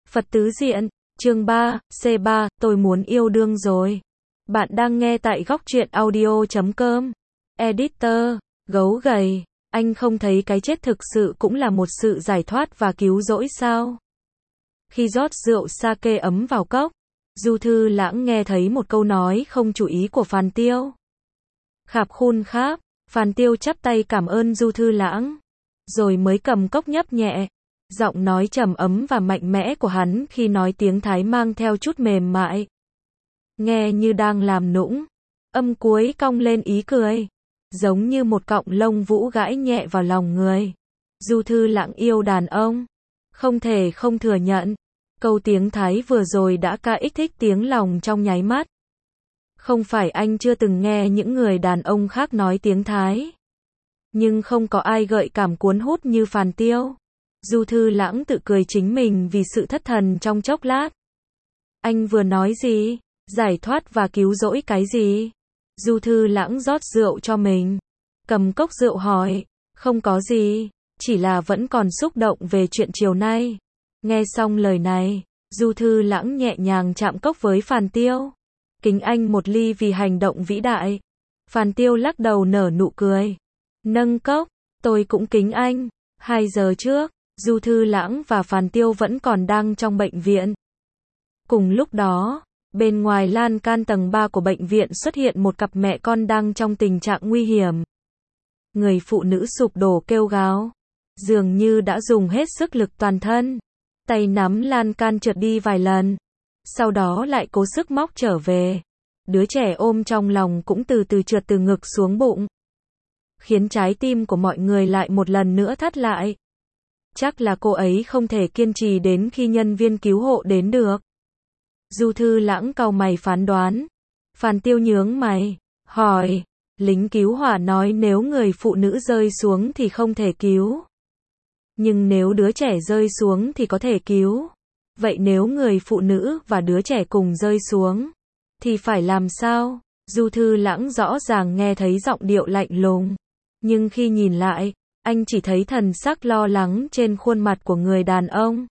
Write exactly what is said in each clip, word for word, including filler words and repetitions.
Phật tứ diện, chương ba, C ba, tôi muốn yêu đương rồi. Bạn đang nghe tại góc truyện audio chấm com. Editor, gấu gầy, anh không thấy cái chết thực sự cũng là một sự giải thoát và cứu rỗi sao? Khi rót rượu sake ấm vào cốc, Du Thư Lãng nghe thấy một câu nói không chú ý của Phàn Tiêu. Khạp khun kháp, Phàn Tiêu chắp tay cảm ơn Du Thư Lãng, rồi mới cầm cốc nhấp nhẹ. Giọng nói trầm ấm và mạnh mẽ của hắn khi nói tiếng Thái mang theo chút mềm mại. Nghe như đang làm nũng, âm cuối cong lên ý cười, giống như một cọng lông vũ gãi nhẹ vào lòng người. Du Thư Lãng yêu đàn ông, không thể không thừa nhận. Câu tiếng Thái vừa rồi đã ca kích thích tiếng lòng trong nháy mắt. Không phải anh chưa từng nghe những người đàn ông khác nói tiếng Thái, nhưng không có ai gợi cảm cuốn hút như Phàn Tiêu. Du Thư Lãng tự cười chính mình vì sự thất thần trong chốc lát. Anh vừa nói gì? Giải thoát và cứu rỗi cái gì? Du Thư Lãng rót rượu cho mình, cầm cốc rượu hỏi. Không có gì, chỉ là vẫn còn xúc động về chuyện chiều nay. Nghe xong lời này, Du Thư Lãng nhẹ nhàng chạm cốc với Phàn Tiêu. Kính anh một ly vì hành động vĩ đại. Phàn Tiêu lắc đầu nở nụ cười, nâng cốc, tôi cũng kính anh. Hai giờ trước, Du Thư Lãng và Phàn Tiêu vẫn còn đang trong bệnh viện. Cùng lúc đó, bên ngoài lan can tầng ba của bệnh viện xuất hiện một cặp mẹ con đang trong tình trạng nguy hiểm. Người phụ nữ sụp đổ kêu gào, dường như đã dùng hết sức lực toàn thân. Tay nắm lan can trượt đi vài lần, sau đó lại cố sức móc trở về. Đứa trẻ ôm trong lòng cũng từ từ trượt từ ngực xuống bụng, khiến trái tim của mọi người lại một lần nữa thắt lại. Chắc là cô ấy không thể kiên trì đến khi nhân viên cứu hộ đến được. Du Thư Lãng cau mày phán đoán. Phàn Tiêu nhướng mày, hỏi, lính cứu hỏa nói nếu người phụ nữ rơi xuống thì không thể cứu. Nhưng nếu đứa trẻ rơi xuống thì có thể cứu. Vậy nếu người phụ nữ và đứa trẻ cùng rơi xuống, thì phải làm sao? Du Thư Lãng rõ ràng nghe thấy giọng điệu lạnh lùng, nhưng khi nhìn lại, anh chỉ thấy thần sắc lo lắng trên khuôn mặt của người đàn ông.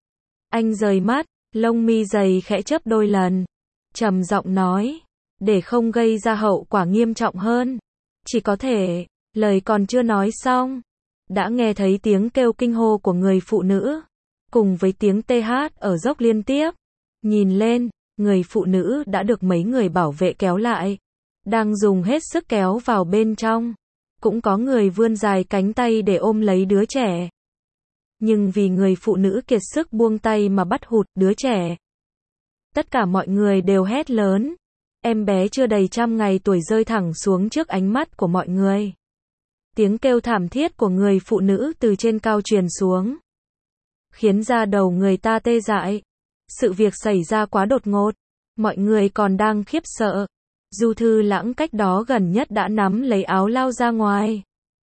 Anh rời mắt, lông mi dày khẽ chớp đôi lần, trầm giọng nói, để không gây ra hậu quả nghiêm trọng hơn, chỉ có thể, lời còn chưa nói xong, đã nghe thấy tiếng kêu kinh hô của người phụ nữ, cùng với tiếng tê hát ở dốc liên tiếp. Nhìn lên, người phụ nữ đã được mấy người bảo vệ kéo lại, đang dùng hết sức kéo vào bên trong. Cũng có người vươn dài cánh tay để ôm lấy đứa trẻ. Nhưng vì người phụ nữ kiệt sức buông tay mà bắt hụt đứa trẻ. Tất cả mọi người đều hét lớn. Em bé chưa đầy trăm ngày tuổi rơi thẳng xuống trước ánh mắt của mọi người. Tiếng kêu thảm thiết của người phụ nữ từ trên cao truyền xuống, khiến da đầu người ta tê dại. Sự việc xảy ra quá đột ngột. Mọi người còn đang khiếp sợ. Du Thư Lãng cách đó gần nhất đã nắm lấy áo lao ra ngoài.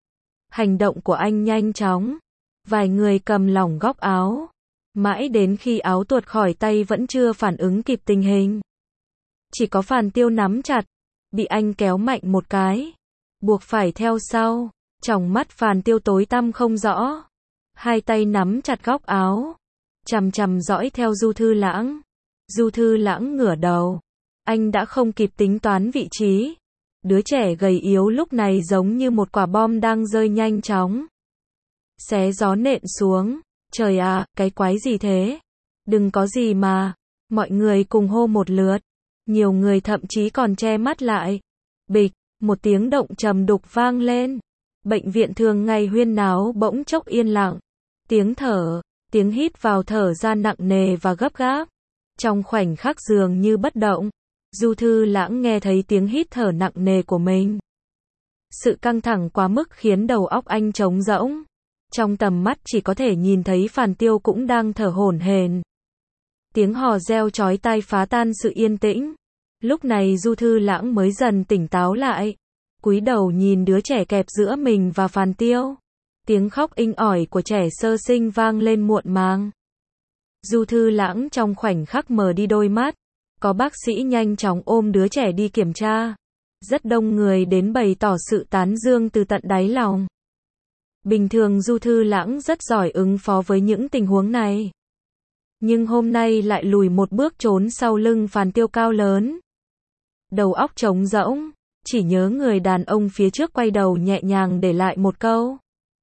Hành động của anh nhanh chóng. Vài người cầm lỏng góc áo. Mãi đến khi áo tuột khỏi tay vẫn chưa phản ứng kịp tình hình. Chỉ có Phàn Tiêu nắm chặt, bị anh kéo mạnh một cái, buộc phải theo sau. Tròng mắt Phàn Tiêu tối tăm không rõ. Hai tay nắm chặt góc áo, chằm chằm dõi theo Du Thư Lãng. Du Thư Lãng ngửa đầu. Anh đã không kịp tính toán vị trí. Đứa trẻ gầy yếu lúc này giống như một quả bom đang rơi nhanh chóng. Xé gió nện xuống. Trời ạ, cái quái gì thế? Đừng có gì mà. Mọi người cùng hô một lượt. Nhiều người thậm chí còn che mắt lại. Bịch, một tiếng động trầm đục vang lên. Bệnh viện thường ngày huyên náo bỗng chốc yên lặng. Tiếng thở, tiếng hít vào thở ra nặng nề và gấp gáp. Trong khoảnh khắc dường như bất động. Du Thư Lãng nghe thấy tiếng hít thở nặng nề của mình. Sự căng thẳng quá mức khiến đầu óc anh trống rỗng. Trong tầm mắt chỉ có thể nhìn thấy Phàn Tiêu cũng đang thở hổn hển. Tiếng hò reo chói tai phá tan sự yên tĩnh. Lúc này Du Thư Lãng mới dần tỉnh táo lại. Cúi đầu nhìn đứa trẻ kẹp giữa mình và Phàn Tiêu. Tiếng khóc inh ỏi của trẻ sơ sinh vang lên muộn màng. Du Thư Lãng trong khoảnh khắc mở đi đôi mắt. Có bác sĩ nhanh chóng ôm đứa trẻ đi kiểm tra. Rất đông người đến bày tỏ sự tán dương từ tận đáy lòng. Bình thường Du Thư Lãng rất giỏi ứng phó với những tình huống này. Nhưng hôm nay lại lùi một bước trốn sau lưng Phàn Tiêu cao lớn. Đầu óc trống rỗng, chỉ nhớ người đàn ông phía trước quay đầu nhẹ nhàng để lại một câu.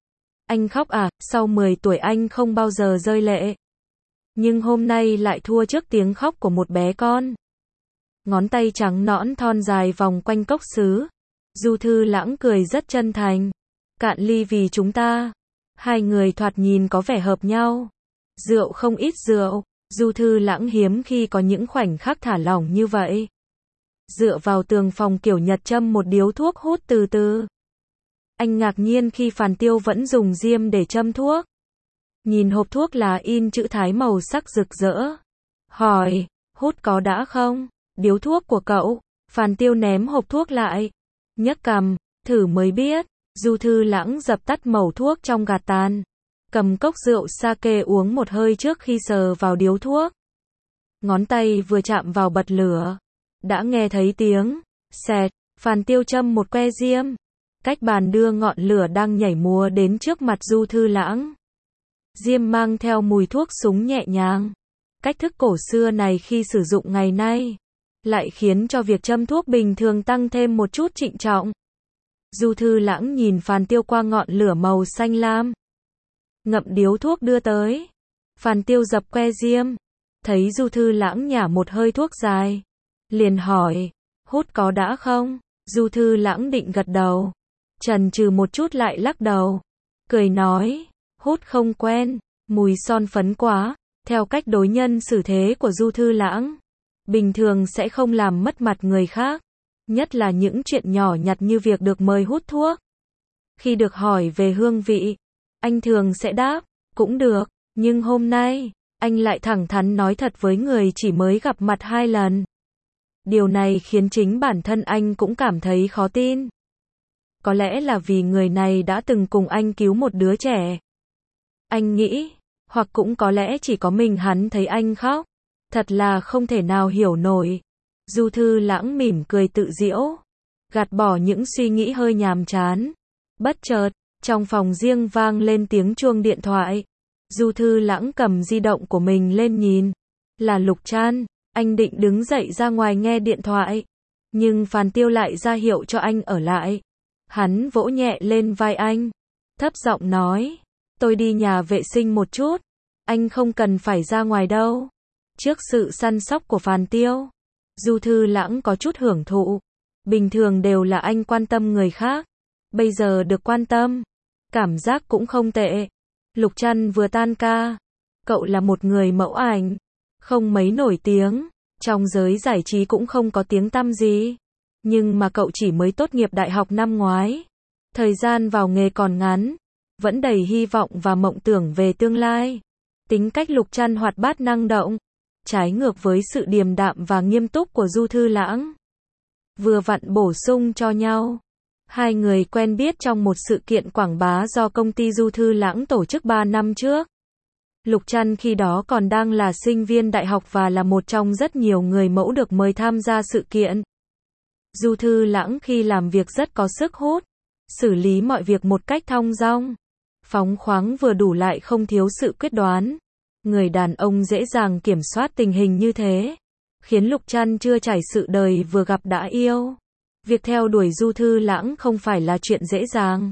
Anh khóc à, sau mười tuổi anh không bao giờ rơi lệ. Nhưng hôm nay lại thua trước tiếng khóc của một bé con. Ngón tay trắng nõn thon dài vòng quanh cốc sứ. Du Thư Lãng cười rất chân thành. Cạn ly vì chúng ta. Hai người thoạt nhìn có vẻ hợp nhau. Rượu không ít rượu. Du Thư Lãng hiếm khi có những khoảnh khắc thả lỏng như vậy. Dựa vào tường phòng kiểu Nhật châm một điếu thuốc hút từ từ. Anh ngạc nhiên khi Phàn Tiêu vẫn dùng diêm để châm thuốc. Nhìn hộp thuốc là in chữ Thái màu sắc rực rỡ. Hỏi, hút có đã không? Điếu thuốc của cậu. Phàn Tiêu ném hộp thuốc lại. Nhấc cằm, thử mới biết. Du Thư Lãng dập tắt mẩu thuốc trong gạt tàn. Cầm cốc rượu sake uống một hơi trước khi sờ vào điếu thuốc. Ngón tay vừa chạm vào bật lửa. Đã nghe thấy tiếng xẹt. Phàn Tiêu châm một que diêm. Cách bàn đưa ngọn lửa đang nhảy múa đến trước mặt Du Thư Lãng. Diêm mang theo mùi thuốc súng nhẹ nhàng. Cách thức cổ xưa này khi sử dụng ngày nay, lại khiến cho việc châm thuốc bình thường tăng thêm một chút trịnh trọng. Du Thư Lãng nhìn Phàn Tiêu qua ngọn lửa màu xanh lam. Ngậm điếu thuốc đưa tới. Phàn Tiêu dập que diêm. Thấy Du Thư Lãng nhả một hơi thuốc dài. Liền hỏi, hút có đã không? Du Thư Lãng định gật đầu. Chần chừ một chút lại lắc đầu. Cười nói, hút không quen, mùi son phấn quá. Theo cách đối nhân xử thế của Du Thư Lãng, bình thường sẽ không làm mất mặt người khác. Nhất là những chuyện nhỏ nhặt như việc được mời hút thuốc. Khi được hỏi về hương vị, anh thường sẽ đáp, cũng được. Nhưng hôm nay, anh lại thẳng thắn nói thật với người chỉ mới gặp mặt hai lần. Điều này khiến chính bản thân anh cũng cảm thấy khó tin. Có lẽ là vì người này đã từng cùng anh cứu một đứa trẻ. Anh nghĩ, hoặc cũng có lẽ chỉ có mình hắn thấy anh khóc. Thật là không thể nào hiểu nổi. Du Thư Lãng mỉm cười tự giễu, gạt bỏ những suy nghĩ hơi nhàm chán. Bất chợt, trong phòng riêng vang lên tiếng chuông điện thoại. Du Thư Lãng cầm di động của mình lên nhìn. Là Lục Trăn. Anh định đứng dậy ra ngoài nghe điện thoại. Nhưng Phàn Tiêu lại ra hiệu cho anh ở lại. Hắn vỗ nhẹ lên vai anh. Thấp giọng nói. Tôi đi nhà vệ sinh một chút. Anh không cần phải ra ngoài đâu. Trước sự săn sóc của Phàn Tiêu, Du Thư Lãng có chút hưởng thụ. Bình thường đều là anh quan tâm người khác. Bây giờ được quan tâm. Cảm giác cũng không tệ. Lục Trăn vừa tan ca. Cậu là một người mẫu ảnh. Không mấy nổi tiếng. Trong giới giải trí cũng không có tiếng tăm gì. Nhưng mà cậu chỉ mới tốt nghiệp đại học năm ngoái. Thời gian vào nghề còn ngắn. Vẫn đầy hy vọng và mộng tưởng về tương lai. Tính cách Lục Trăn hoạt bát năng động. Trái ngược với sự điềm đạm và nghiêm túc của Du Thư Lãng. Vừa vặn bổ sung cho nhau. Hai người quen biết trong một sự kiện quảng bá do công ty Du Thư Lãng tổ chức ba năm trước. Lục Trăn khi đó còn đang là sinh viên đại học và là một trong rất nhiều người mẫu được mời tham gia sự kiện. Du Thư Lãng khi làm việc rất có sức hút, xử lý mọi việc một cách thong dong, phóng khoáng vừa đủ lại không thiếu sự quyết đoán. Người đàn ông dễ dàng kiểm soát tình hình như thế, khiến Lục Trăn chưa trải sự đời vừa gặp đã yêu. Việc theo đuổi Du Thư Lãng không phải là chuyện dễ dàng.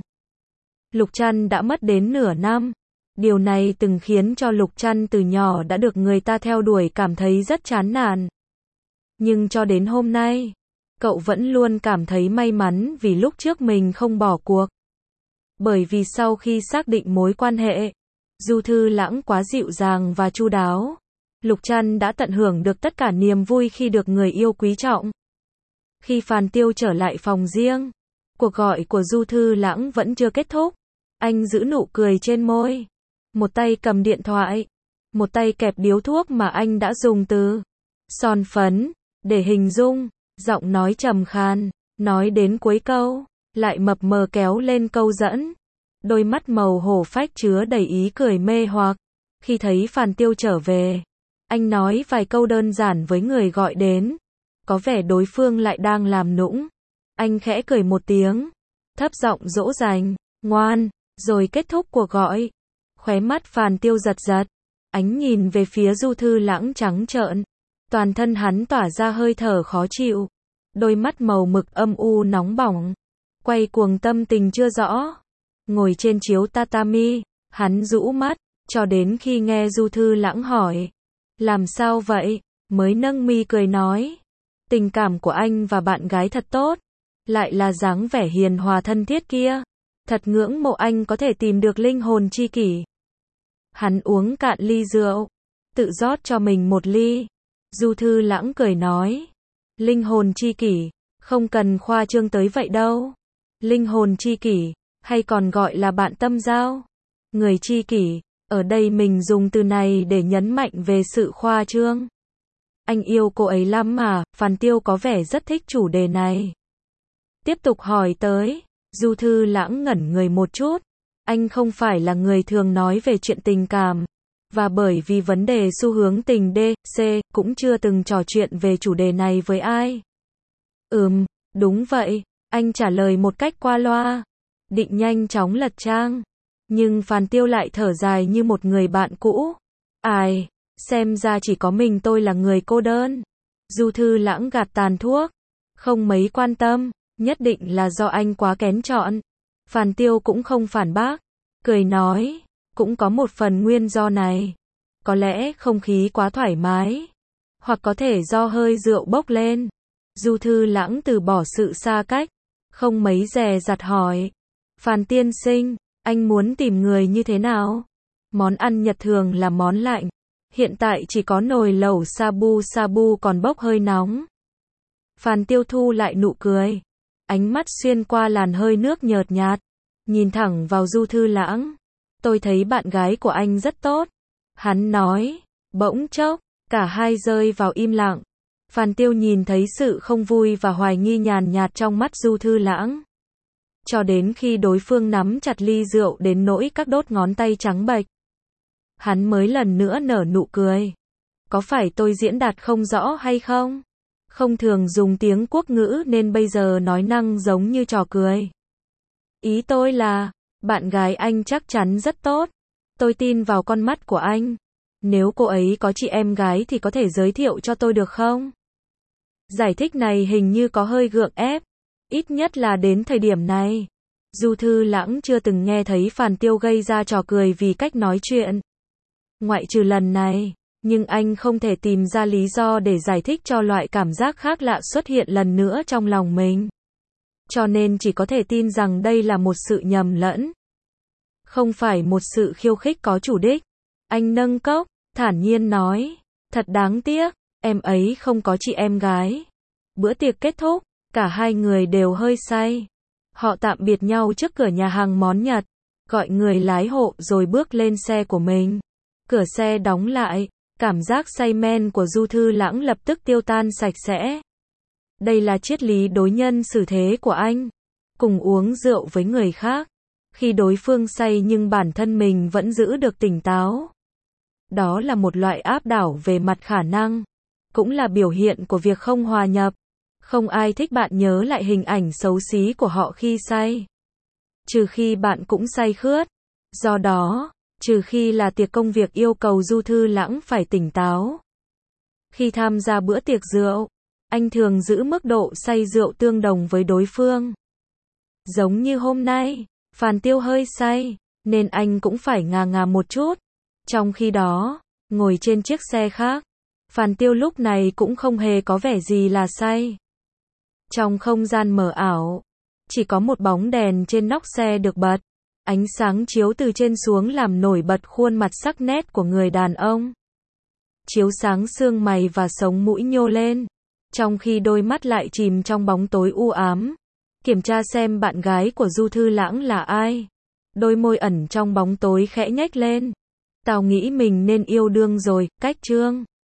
Lục Trăn đã mất đến nửa năm. Điều này từng khiến cho Lục Trăn từ nhỏ đã được người ta theo đuổi cảm thấy rất chán nản. Nhưng cho đến hôm nay, cậu vẫn luôn cảm thấy may mắn vì lúc trước mình không bỏ cuộc. Bởi vì sau khi xác định mối quan hệ, Du Thư Lãng quá dịu dàng và chu đáo. Lục Trăn đã tận hưởng được tất cả niềm vui khi được người yêu quý trọng. Khi Phàn Tiêu trở lại phòng riêng, cuộc gọi của Du Thư Lãng vẫn chưa kết thúc. Anh giữ nụ cười trên môi. Một tay cầm điện thoại, một tay kẹp điếu thuốc mà anh đã dùng từ son phấn để hình dung, giọng nói trầm khan, nói đến cuối câu, lại mập mờ kéo lên câu dẫn. Đôi mắt màu hổ phách chứa đầy ý cười mê hoặc. Khi thấy Phàn Tiêu trở về, anh nói vài câu đơn giản với người gọi đến. Có vẻ đối phương lại đang làm nũng. Anh khẽ cười một tiếng, thấp giọng dỗ dành, ngoan, rồi kết thúc cuộc gọi. Khóe mắt Phàn Tiêu giật giật. Ánh nhìn về phía Du Thư Lãng trắng trợn. Toàn thân hắn tỏa ra hơi thở khó chịu. Đôi mắt màu mực âm u nóng bỏng. Quay cuồng tâm tình chưa rõ. Ngồi trên chiếu tatami, hắn rũ mắt, cho đến khi nghe Du Thư Lãng hỏi. Làm sao vậy? Mới nâng mi cười nói. Tình cảm của anh và bạn gái thật tốt. Lại là dáng vẻ hiền hòa thân thiết kia. Thật ngưỡng mộ anh có thể tìm được linh hồn tri kỷ. Hắn uống cạn ly rượu. Tự rót cho mình một ly. Du Thư Lãng cười nói. Linh hồn tri kỷ. Không cần khoa trương tới vậy đâu. Linh hồn tri kỷ. Hay còn gọi là bạn tâm giao. Người tri kỷ. Ở đây mình dùng từ này để nhấn mạnh về sự khoa trương. Anh yêu cô ấy lắm mà. Phan Tiêu có vẻ rất thích chủ đề này. Tiếp tục hỏi tới. Du Thư Lãng ngẩn người một chút. Anh không phải là người thường nói về chuyện tình cảm. Và bởi vì vấn đề xu hướng tình D, C, cũng chưa từng trò chuyện về chủ đề này với ai. Ừm, đúng vậy. Anh trả lời một cách qua loa. Định nhanh chóng lật trang. Nhưng Phan Tiêu lại thở dài như một người bạn cũ. Ai, xem ra chỉ có mình tôi là người cô đơn. Du Thư Lãng gạt tàn thuốc. Không mấy quan tâm. Nhất định là do anh quá kén chọn. Phan Tiêu cũng không phản bác. Cười nói. Cũng có một phần nguyên do này. Có lẽ không khí quá thoải mái. Hoặc có thể do hơi rượu bốc lên. Du Thư Lãng từ bỏ sự xa cách. Không mấy dè dặt hỏi. Phan tiên sinh, anh muốn tìm người như thế nào? Món ăn Nhật thường là món lạnh. Hiện tại chỉ có nồi lẩu sabu sabu còn bốc hơi nóng. Phan Tiêu thu lại nụ cười. Ánh mắt xuyên qua làn hơi nước nhợt nhạt. Nhìn thẳng vào Du Thư Lãng. Tôi thấy bạn gái của anh rất tốt. Hắn nói. Bỗng chốc, cả hai rơi vào im lặng. Phan Tiêu nhìn thấy sự không vui và hoài nghi nhàn nhạt trong mắt Du Thư Lãng. Cho đến khi đối phương nắm chặt ly rượu đến nỗi các đốt ngón tay trắng bệch. Hắn mới lần nữa nở nụ cười. Có phải tôi diễn đạt không rõ hay không? Không thường dùng tiếng quốc ngữ nên bây giờ nói năng giống như trò cười. Ý tôi là, bạn gái anh chắc chắn rất tốt. Tôi tin vào con mắt của anh. Nếu cô ấy có chị em gái thì có thể giới thiệu cho tôi được không? Giải thích này hình như có hơi gượng ép. Ít nhất là đến thời điểm này. Du Thư Lãng chưa từng nghe thấy Phan Tiêu gây ra trò cười vì cách nói chuyện. Ngoại trừ lần này. Nhưng anh không thể tìm ra lý do để giải thích cho loại cảm giác khác lạ xuất hiện lần nữa trong lòng mình. Cho nên chỉ có thể tin rằng đây là một sự nhầm lẫn. Không phải một sự khiêu khích có chủ đích. Anh nâng cốc, thản nhiên nói. Thật đáng tiếc, em ấy không có chị em gái. Bữa tiệc kết thúc, cả hai người đều hơi say. Họ tạm biệt nhau trước cửa nhà hàng món Nhật. Gọi người lái hộ rồi bước lên xe của mình. Cửa xe đóng lại. Cảm giác say men của Du Thư Lãng lập tức tiêu tan sạch sẽ. Đây là triết lý đối nhân xử thế của anh. Cùng uống rượu với người khác. Khi đối phương say nhưng bản thân mình vẫn giữ được tỉnh táo. Đó là một loại áp đảo về mặt khả năng. Cũng là biểu hiện của việc không hòa nhập. Không ai thích bạn nhớ lại hình ảnh xấu xí của họ khi say. Trừ khi bạn cũng say khướt. Do đó, trừ khi là tiệc công việc yêu cầu Du Thư Lãng phải tỉnh táo. Khi tham gia bữa tiệc rượu, anh thường giữ mức độ say rượu tương đồng với đối phương. Giống như hôm nay, Phan Tiêu hơi say, nên anh cũng phải ngà ngà một chút. Trong khi đó, ngồi trên chiếc xe khác, Phan Tiêu lúc này cũng không hề có vẻ gì là say. Trong không gian mờ ảo, chỉ có một bóng đèn trên nóc xe được bật. Ánh sáng chiếu từ trên xuống làm nổi bật khuôn mặt sắc nét của người đàn ông. Chiếu sáng xương mày và sống mũi nhô lên. Trong khi đôi mắt lại chìm trong bóng tối u ám. Kiểm tra xem bạn gái của Du Thư Lãng là ai. Đôi môi ẩn trong bóng tối khẽ nhếch lên. Tao nghĩ mình nên yêu đương rồi, cách chương.